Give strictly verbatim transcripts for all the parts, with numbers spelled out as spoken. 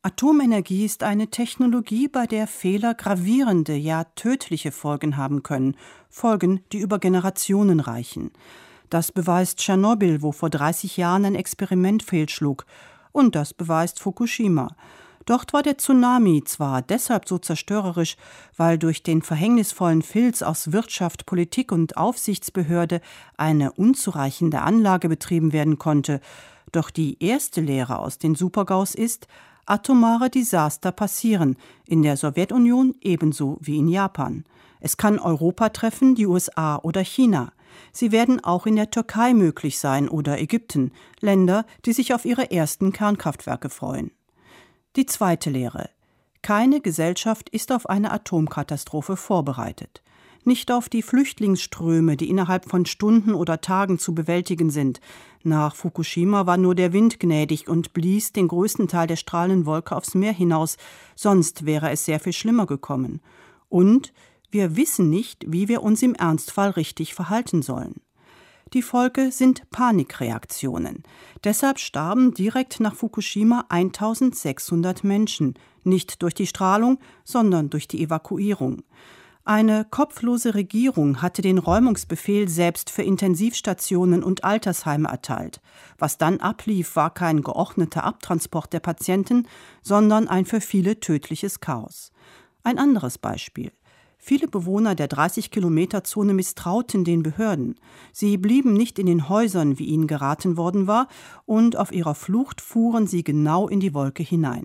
Atomenergie ist eine Technologie, bei der Fehler gravierende, ja tödliche Folgen haben können, Folgen, die über Generationen reichen. Das beweist Tschernobyl, wo vor dreißig Jahren ein Experiment fehlschlug. Und das beweist Fukushima. Dort war der Tsunami zwar deshalb so zerstörerisch, weil durch den verhängnisvollen Filz aus Wirtschaft, Politik und Aufsichtsbehörde eine unzureichende Anlage betrieben werden konnte. Doch die erste Lehre aus den Supergaus ist: Atomare Desaster passieren, in der Sowjetunion ebenso wie in Japan. Es kann Europa treffen, die U S A oder China. Sie werden auch in der Türkei möglich sein oder Ägypten, Länder, die sich auf ihre ersten Kernkraftwerke freuen. Die zweite Lehre: Keine Gesellschaft ist auf eine Atomkatastrophe vorbereitet. Nicht auf die Flüchtlingsströme, die innerhalb von Stunden oder Tagen zu bewältigen sind. Nach Fukushima war nur der Wind gnädig und blies den größten Teil der strahlenden Wolke aufs Meer hinaus, sonst wäre es sehr viel schlimmer gekommen. Und wir wissen nicht, wie wir uns im Ernstfall richtig verhalten sollen. Die Folge sind Panikreaktionen. Deshalb starben direkt nach Fukushima eintausendsechshundert Menschen, nicht durch die Strahlung, sondern durch die Evakuierung. Eine kopflose Regierung hatte den Räumungsbefehl selbst für Intensivstationen und Altersheime erteilt. Was dann ablief, war kein geordneter Abtransport der Patienten, sondern ein für viele tödliches Chaos. Ein anderes Beispiel: Viele Bewohner der dreißig-Kilometer-Zone misstrauten den Behörden. Sie blieben nicht in den Häusern, wie ihnen geraten worden war, und auf ihrer Flucht fuhren sie genau in die Wolke hinein.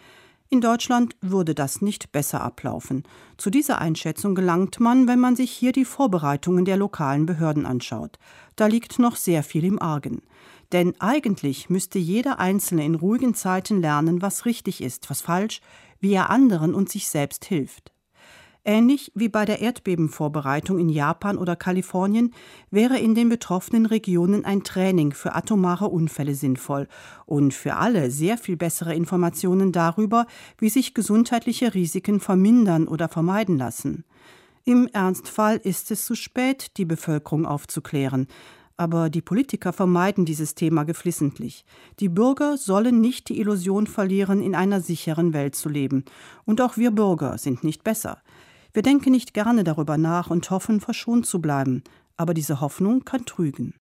In Deutschland würde das nicht besser ablaufen. Zu dieser Einschätzung gelangt man, wenn man sich hier die Vorbereitungen der lokalen Behörden anschaut. Da liegt noch sehr viel im Argen. Denn eigentlich müsste jeder Einzelne in ruhigen Zeiten lernen, was richtig ist, was falsch, wie er anderen und sich selbst hilft. Ähnlich wie bei der Erdbebenvorbereitung in Japan oder Kalifornien wäre in den betroffenen Regionen ein Training für atomare Unfälle sinnvoll und für alle sehr viel bessere Informationen darüber, wie sich gesundheitliche Risiken vermindern oder vermeiden lassen. Im Ernstfall ist es zu spät, die Bevölkerung aufzuklären. Aber die Politiker vermeiden dieses Thema geflissentlich. Die Bürger sollen nicht die Illusion verlieren, in einer sicheren Welt zu leben. Und auch wir Bürger sind nicht besser. Wir denken nicht gerne darüber nach und hoffen, verschont zu bleiben. Aber diese Hoffnung kann trügen.